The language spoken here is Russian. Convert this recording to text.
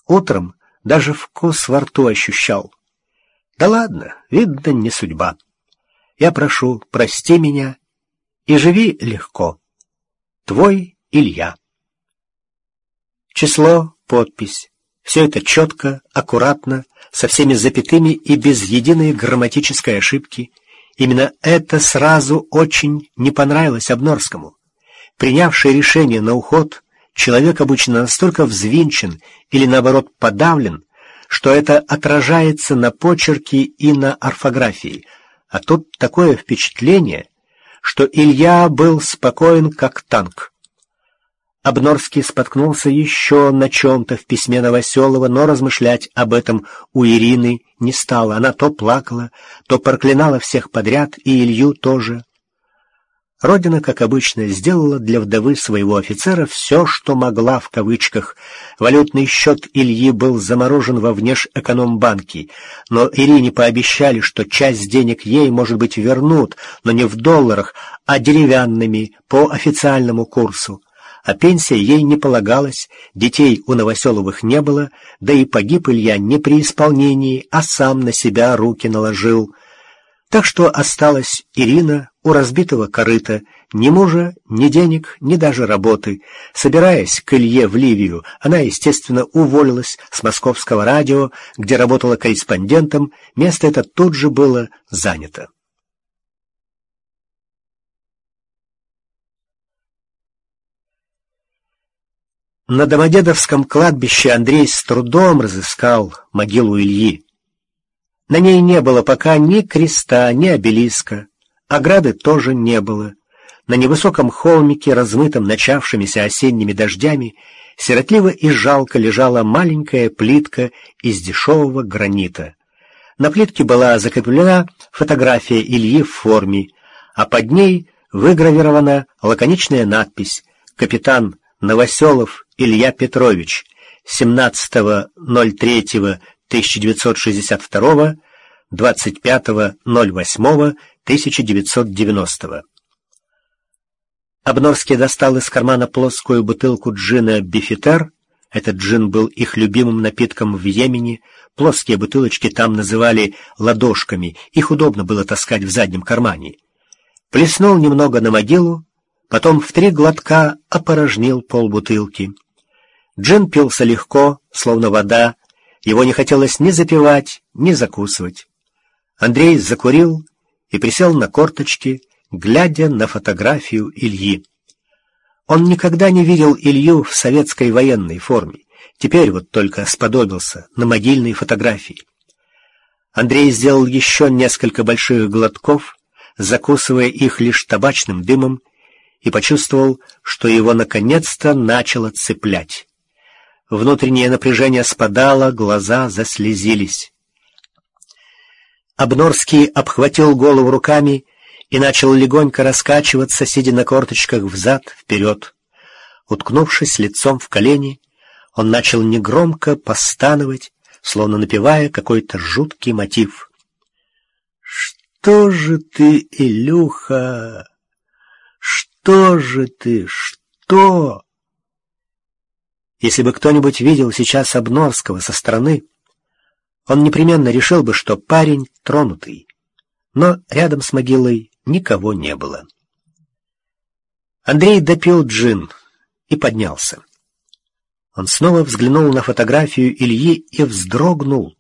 Утром даже вкус во рту ощущал. Да ладно, видно, не судьба. Я прошу, прости меня и живи легко. Твой Илья. Число, подпись. Все это четко, аккуратно, со всеми запятыми и без единой грамматической ошибки. Именно это сразу очень не понравилось Обнорскому. Принявший решение на уход, человек обычно настолько взвинчен или, наоборот, подавлен, что это отражается на почерке и на орфографии. А тут такое впечатление, что Илья был спокоен, как танк. Обнорский споткнулся еще на чем-то в письме Новоселова, но размышлять об этом у Ирины не стало. Она то плакала, то проклинала всех подряд, и Илью тоже. Родина, как обычно, сделала для вдовы своего офицера все, что могла в кавычках. Валютный счет Ильи был заморожен во внешэкономбанке, но Ирине пообещали, что часть денег ей, может быть, вернут, но не в долларах, а деревянными, по официальному курсу. А пенсия ей не полагалась, детей у Новоселовых не было, да и погиб Илья не при исполнении, а сам на себя руки наложил. Так что осталась Ирина у разбитого корыта, ни мужа, ни денег, ни даже работы. Собираясь к Илье в Ливию, она, естественно, уволилась с московского радио, где работала корреспондентом, место это тут же было занято. На Домодедовском кладбище Андрей с трудом разыскал могилу Ильи. На ней не было пока ни креста, ни обелиска, ограды тоже не было. На невысоком холмике, размытом начавшимися осенними дождями, сиротливо и жалко лежала маленькая плитка из дешевого гранита. На плитке была закреплена фотография Ильи в форме, а под ней выгравирована лаконичная надпись «Капитан Новоселов Илья Петрович, 17.03.1962, 25.08.1990». Обнорский достал из кармана плоскую бутылку джина «Бифитер». Этот джин был их любимым напитком в Йемене. Плоские бутылочки там называли ладошками, их удобно было таскать в заднем кармане. Плеснул немного на могилу, потом в 3 глотка опорожнил полбутылки. Джин пился легко, словно вода, его не хотелось ни запивать, ни закусывать. Андрей закурил и присел на корточки, глядя на фотографию Ильи. Он никогда не видел Илью в советской военной форме, теперь вот только сподобился на могильной фотографии. Андрей сделал еще несколько больших глотков, закусывая их лишь табачным дымом, и почувствовал, что его наконец-то начало цеплять. Внутреннее напряжение спадало, глаза заслезились. Обнорский обхватил голову руками и начал легонько раскачиваться, сидя на корточках взад-вперед. Уткнувшись лицом в колени, он начал негромко постановать, словно напевая какой-то жуткий мотив. «Что же ты, Илюха? Что же ты? Что?» Если бы кто-нибудь видел сейчас Обнорского со стороны, он непременно решил бы, что парень тронутый. Но рядом с могилой никого не было. Андрей допил джин и поднялся. Он снова взглянул на фотографию Ильи и вздрогнул.